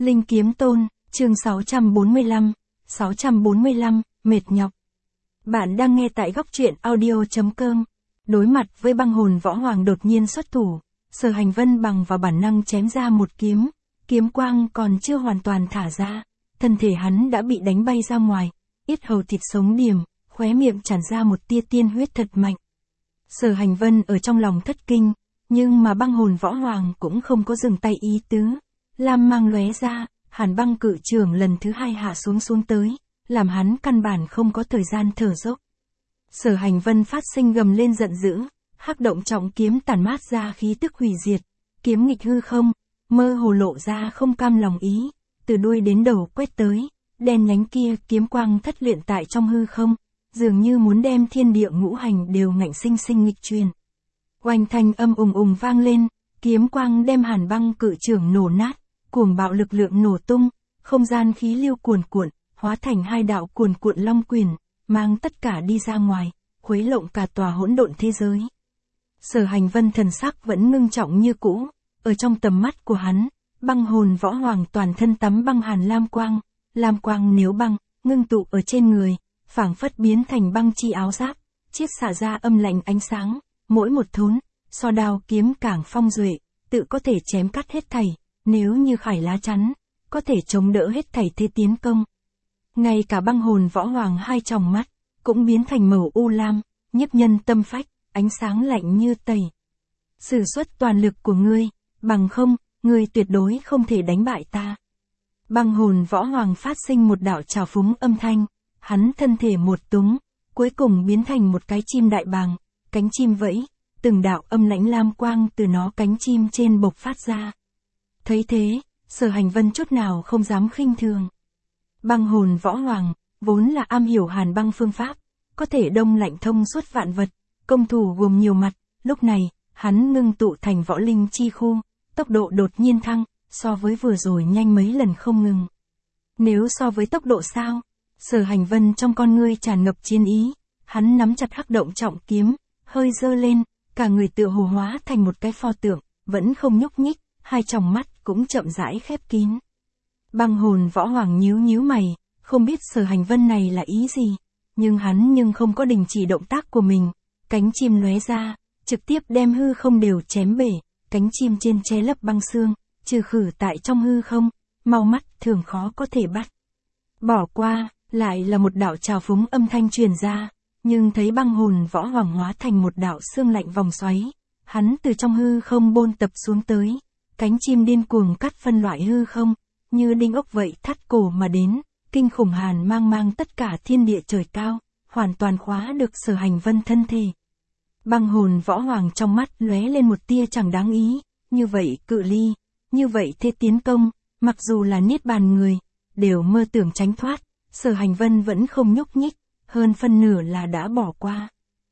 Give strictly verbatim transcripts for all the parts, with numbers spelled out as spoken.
Linh Kiếm Tôn, chương sáu trăm bốn mươi lăm, sáu trăm bốn mươi lăm, mệt nhọc. Bạn đang nghe tại góc truyện audio chấm com. Đối mặt với băng hồn võ hoàng đột nhiên xuất thủ, Sở Hành Vân bằng vào bản năng chém ra một kiếm, kiếm quang còn chưa hoàn toàn thả ra, thân thể hắn đã bị đánh bay ra ngoài, yết hầu thịt sống điểm, khóe miệng tràn ra một tia tiên huyết thật mạnh. Sở Hành Vân ở trong lòng thất kinh, nhưng mà băng hồn võ hoàng cũng không có dừng tay ý tứ, lam mang lóe ra, hàn băng cự trường lần thứ hai hạ xuống xuống tới, làm hắn căn bản không có thời gian thở dốc. Sở Hành Vân phát sinh gầm lên giận dữ, hắc động trọng kiếm tản mát ra khí tức hủy diệt, kiếm nghịch hư không, mơ hồ lộ ra không cam lòng ý, từ đuôi đến đầu quét tới, đen nhánh kia kiếm quang thất luyện tại trong hư không, dường như muốn đem thiên địa ngũ hành đều ngạnh sinh sinh nghịch truyền. Oanh thanh âm ùng ùng vang lên, kiếm quang đem hàn băng cự trường nổ nát, cuồng bạo lực lượng nổ tung, không gian khí lưu cuồn cuộn, hóa thành hai đạo cuồn cuộn long quyền, mang tất cả đi ra ngoài, khuấy lộng cả tòa hỗn độn thế giới. Sở Hành Vân thần sắc vẫn ngưng trọng như cũ, ở trong tầm mắt của hắn, băng hồn võ hoàng toàn thân tắm băng hàn lam quang, lam quang nếu băng, ngưng tụ ở trên người, phảng phất biến thành băng chi áo giáp, chiết xạ ra âm lạnh ánh sáng, mỗi một thốn, so đao kiếm càng phong duệ, tự có thể chém cắt hết thảy, nếu như khải lá chắn, có thể chống đỡ hết thảy thế tiến công. Ngay cả băng hồn võ hoàng hai tròng mắt, cũng biến thành màu u lam, nhiếp nhân tâm phách, ánh sáng lạnh như tẩy. Sử xuất toàn lực của ngươi, bằng không, ngươi tuyệt đối không thể đánh bại ta. Băng hồn võ hoàng phát sinh một đạo trào phúng âm thanh, hắn thân thể một túng, cuối cùng biến thành một cái chim đại bàng, cánh chim vẫy, từng đạo âm lãnh lam quang từ nó cánh chim trên bộc phát ra. Thấy thế, Sở Hành Vân chút nào không dám khinh thường. Băng hồn võ hoàng, vốn là am hiểu hàn băng phương pháp, có thể đông lạnh thông suốt vạn vật, công thủ gồm nhiều mặt, lúc này, hắn ngưng tụ thành võ linh chi khu, tốc độ đột nhiên thăng, so với vừa rồi nhanh mấy lần không ngừng. Nếu so với tốc độ sao? Sở Hành Vân trong con ngươi tràn ngập chiến ý, hắn nắm chặt hắc động trọng kiếm, hơi giơ lên, cả người tựa hồ hóa thành một cái pho tượng, vẫn không nhúc nhích, hai tròng mắt cũng chậm rãi khép kín. Băng hồn võ hoàng nhíu nhíu mày, không biết Sở Hành Vân này là ý gì, nhưng hắn nhưng không có đình chỉ động tác của mình, cánh chim lóe ra, trực tiếp đem hư không đều chém bể, cánh chim trên che lấp băng xương, trừ khử tại trong hư không, mau mắt thường khó có thể bắt. Bỏ qua, lại là một đạo trào phúng âm thanh truyền ra, nhưng thấy băng hồn võ hoàng hóa thành một đạo xương lạnh vòng xoáy, hắn từ trong hư không bôn tập xuống tới, cánh chim điên cuồng cắt phân loại hư không, như đinh ốc vậy thắt cổ mà đến, kinh khủng hàn mang mang tất cả thiên địa trời cao, hoàn toàn khóa được Sở Hành Vân thân thể. Băng hồn võ hoàng trong mắt lóe lên một tia chẳng đáng ý, như vậy cự ly, như vậy thế tiến công, mặc dù là niết bàn người, đều mơ tưởng tránh thoát, Sở Hành Vân vẫn không nhúc nhích, hơn phân nửa là đã bỏ qua.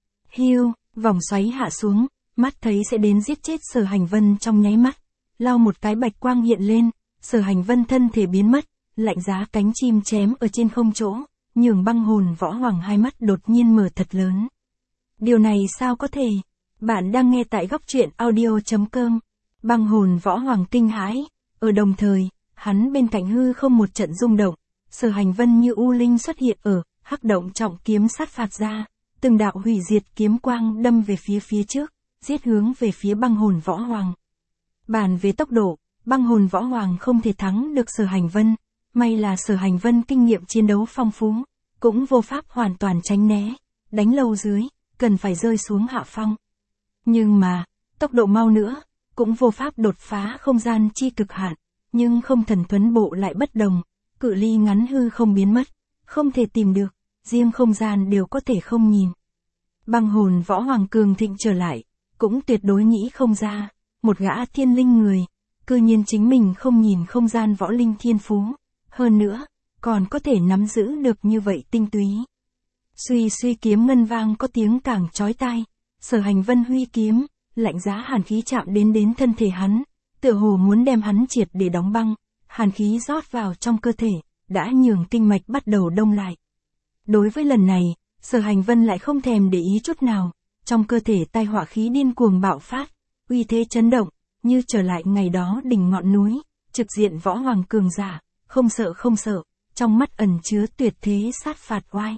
Hiu, vòng xoáy hạ xuống, mắt thấy sẽ đến giết chết Sở Hành Vân trong nháy mắt, lau một cái bạch quang hiện lên, Sở Hành Vân thân thể biến mất, lạnh giá cánh chim chém ở trên không chỗ, nhường băng hồn võ hoàng hai mắt đột nhiên mở thật lớn. Điều này sao có thể? Bạn đang nghe tại góc truyện audio chấm com. Băng hồn võ hoàng kinh hãi, ở đồng thời, hắn bên cạnh hư không một trận rung động, Sở Hành Vân như u linh xuất hiện ở, hắc động trọng kiếm sát phạt ra, từng đạo hủy diệt kiếm quang đâm về phía phía trước, giết hướng về phía băng hồn võ hoàng. Bàn về tốc độ, băng hồn võ hoàng không thể thắng được Sở Hành Vân, may là Sở Hành Vân kinh nghiệm chiến đấu phong phú, cũng vô pháp hoàn toàn tránh né, đánh lâu dưới, cần phải rơi xuống hạ phong. Nhưng mà, tốc độ mau nữa, cũng vô pháp đột phá không gian chi cực hạn, nhưng không thần thuấn bộ lại bất đồng, cự ly ngắn hư không biến mất, không thể tìm được, riêng không gian đều có thể không nhìn. Băng hồn võ hoàng cường thịnh trở lại, cũng tuyệt đối nghĩ không ra, một gã thiên linh người, cư nhiên chính mình không nhìn không gian võ linh thiên phú, hơn nữa, còn có thể nắm giữ được như vậy tinh túy. Suy suy kiếm ngân vang có tiếng càng chói tai, Sở Hành Vân huy kiếm, lạnh giá hàn khí chạm đến đến thân thể hắn, tựa hồ muốn đem hắn triệt để đóng băng, hàn khí rót vào trong cơ thể, đã nhường kinh mạch bắt đầu đông lại. Đối với lần này, Sở Hành Vân lại không thèm để ý chút nào, trong cơ thể tai họa khí điên cuồng bạo phát, uy thế chấn động, như trở lại ngày đó đỉnh ngọn núi, trực diện võ hoàng cường giả, không sợ không sợ, trong mắt ẩn chứa tuyệt thế sát phạt oai.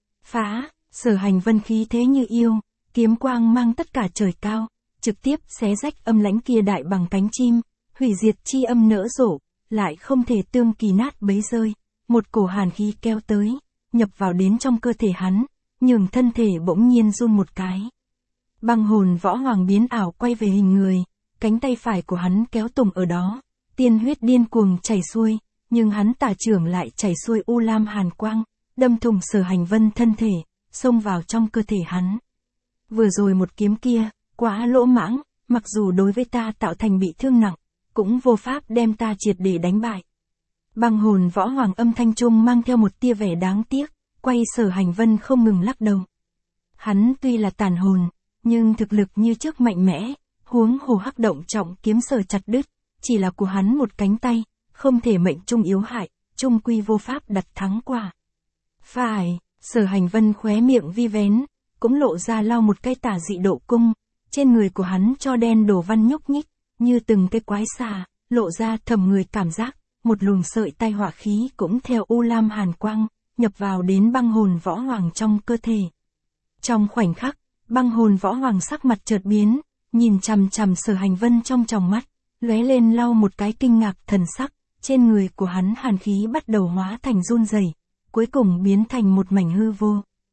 Phá, Sở Hành Vân khí thế như yêu, kiếm quang mang tất cả trời cao, trực tiếp xé rách âm lãnh kia đại bằng cánh chim, hủy diệt chi âm nở rộ, lại không thể tương kỳ nát bấy rơi, một cổ hàn khí kéo tới, nhập vào đến trong cơ thể hắn, nhường thân thể bỗng nhiên run một cái. Băng hồn võ hoàng biến ảo quay về hình người, cánh tay phải của hắn kéo tùng ở đó, tiên huyết điên cuồng chảy xuôi, nhưng hắn tả trưởng lại chảy xuôi u lam hàn quang, đâm thủng Sở Hành Vân thân thể, xông vào trong cơ thể hắn. Vừa rồi một kiếm kia, quá lỗ mãng, mặc dù đối với ta tạo thành bị thương nặng, cũng vô pháp đem ta triệt để đánh bại. Băng hồn võ hoàng âm thanh trung mang theo một tia vẻ đáng tiếc, quay Sở Hành Vân không ngừng lắc đầu. Hắn tuy là tàn hồn, nhưng thực lực như trước mạnh mẽ, huống hồ hắc động trọng kiếm sở chặt đứt, chỉ là của hắn một cánh tay, không thể mệnh trung yếu hại, trung quy vô pháp đặt thắng quả. Phải, Sở Hành Vân khóe miệng vi vén, cũng lộ ra lau một cái tà dị độ cung, trên người của hắn cho đen đổ văn nhúc nhích, như từng cái quái xà, lộ ra thầm người cảm giác, một luồng sợi tai hỏa khí cũng theo u lam hàn quang, nhập vào đến băng hồn võ hoàng trong cơ thể. Trong khoảnh khắc, băng hồn võ hoàng sắc mặt chợt biến, nhìn chằm chằm Sở Hành Vân trong tròng mắt, lóe lên lau một cái kinh ngạc thần sắc, trên người của hắn hàn khí bắt đầu hóa thành run rẩy, cuối cùng biến thành một mảnh hư vô.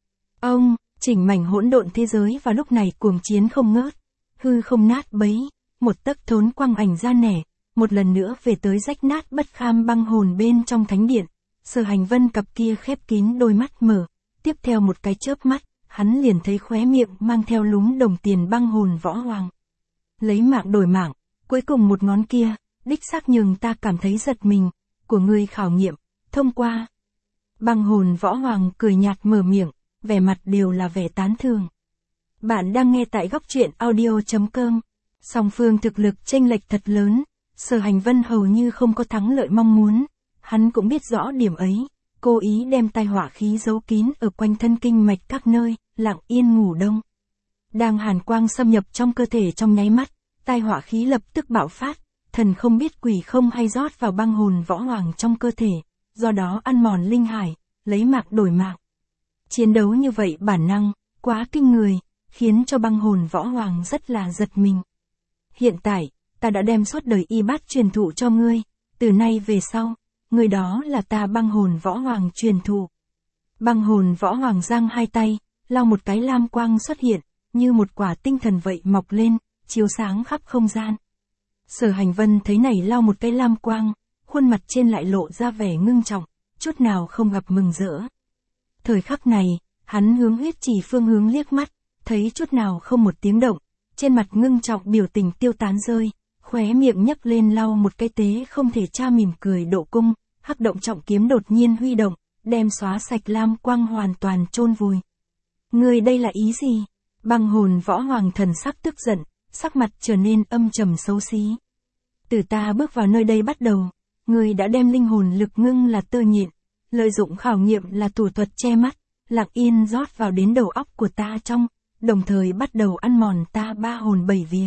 Ông, chỉnh mảnh hỗn độn thế giới vào lúc này cuồng chiến không ngớt, hư không nát bấy, một tấc thốn quang ảnh ra nẻ, một lần nữa về tới rách nát bất kham băng hồn bên trong thánh điện. Sở Hành Vân cặp kia khép kín đôi mắt mở, tiếp theo một cái chớp mắt, hắn liền thấy khóe miệng mang theo lúm đồng tiền băng hồn võ hoàng. Lấy mạng đổi mạng, cuối cùng một ngón kia, đích xác nhường ta cảm thấy giật mình, của ngươi khảo nghiệm, thông qua. Băng hồn võ hoàng cười nhạt mở miệng, vẻ mặt đều là vẻ tán thưởng. Bạn đang nghe tại góc truyện audio chấm com. Song phương thực lực chênh lệch thật lớn, Sở Hành Vân hầu như không có thắng lợi mong muốn, hắn cũng biết rõ điểm ấy, cố ý đem tai hỏa khí giấu kín ở quanh thân kinh mạch các nơi, lặng yên ngủ đông. Đang hàn quang xâm nhập trong cơ thể trong nháy mắt, tai hỏa khí lập tức bạo phát, thần không biết quỷ không hay rót vào băng hồn võ hoàng trong cơ thể, do đó ăn mòn linh hải, lấy mạng đổi mạng. Chiến đấu như vậy bản năng, quá kinh người, khiến cho băng hồn võ hoàng rất là giật mình. Hiện tại, ta đã đem suốt đời y bát truyền thụ cho ngươi, từ nay về sau, người đó là ta băng hồn võ hoàng truyền thụ. Băng hồn võ hoàng giang hai tay, lau một cái lam quang xuất hiện, như một quả tinh thần vậy mọc lên, chiếu sáng khắp không gian. Sở Hành Vân thấy này lau một cái lam quang, khuôn mặt trên lại lộ ra vẻ ngưng trọng, chút nào không gặp mừng rỡ. Thời khắc này, hắn hướng huyết chỉ phương hướng liếc mắt, thấy chút nào không một tiếng động, trên mặt ngưng trọng biểu tình tiêu tán rơi, khóe miệng nhấc lên lau một cái tế không thể tra mỉm cười độ cung, hắc động trọng kiếm đột nhiên huy động, đem xóa sạch lam quang hoàn toàn chôn vùi. Ngươi đây là ý gì? Băng hồn võ hoàng thần sắc tức giận, sắc mặt trở nên âm trầm xấu xí. Từ ta bước vào nơi đây bắt đầu, ngươi đã đem linh hồn lực ngưng là tơ nhện, lợi dụng khảo nghiệm là thủ thuật che mắt, lặng yên rót vào đến đầu óc của ta trong, đồng thời bắt đầu ăn mòn ta ba hồn bảy vía.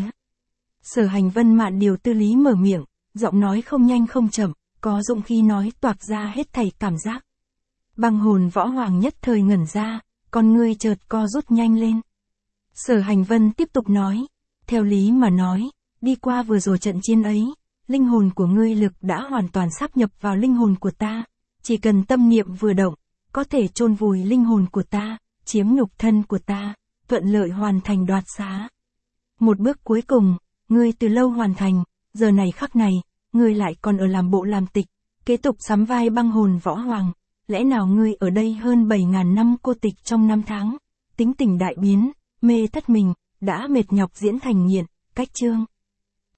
Sở Hành Vân mạn điều tư lý mở miệng, giọng nói không nhanh không chậm, có dụng khí nói toạc ra hết thảy cảm giác. Băng hồn võ hoàng nhất thời ngẩn ra, con ngươi chợt co rút nhanh lên. Sở Hành Vân tiếp tục nói, theo lý mà nói, đi qua vừa rồi trận chiến ấy, linh hồn của ngươi lực đã hoàn toàn sáp nhập vào linh hồn của ta, chỉ cần tâm niệm vừa động, có thể chôn vùi linh hồn của ta, chiếm nhục thân của ta, thuận lợi hoàn thành đoạt xá. Một bước cuối cùng, ngươi từ lâu hoàn thành, giờ này khắc này, ngươi lại còn ở làm bộ làm tịch, kế tục sắm vai băng hồn võ hoàng, lẽ nào ngươi ở đây hơn bảy ngàn năm cô tịch trong năm tháng, tính tình đại biến, mê thất mình, đã mệt nhọc diễn thành nghiện, cách chương.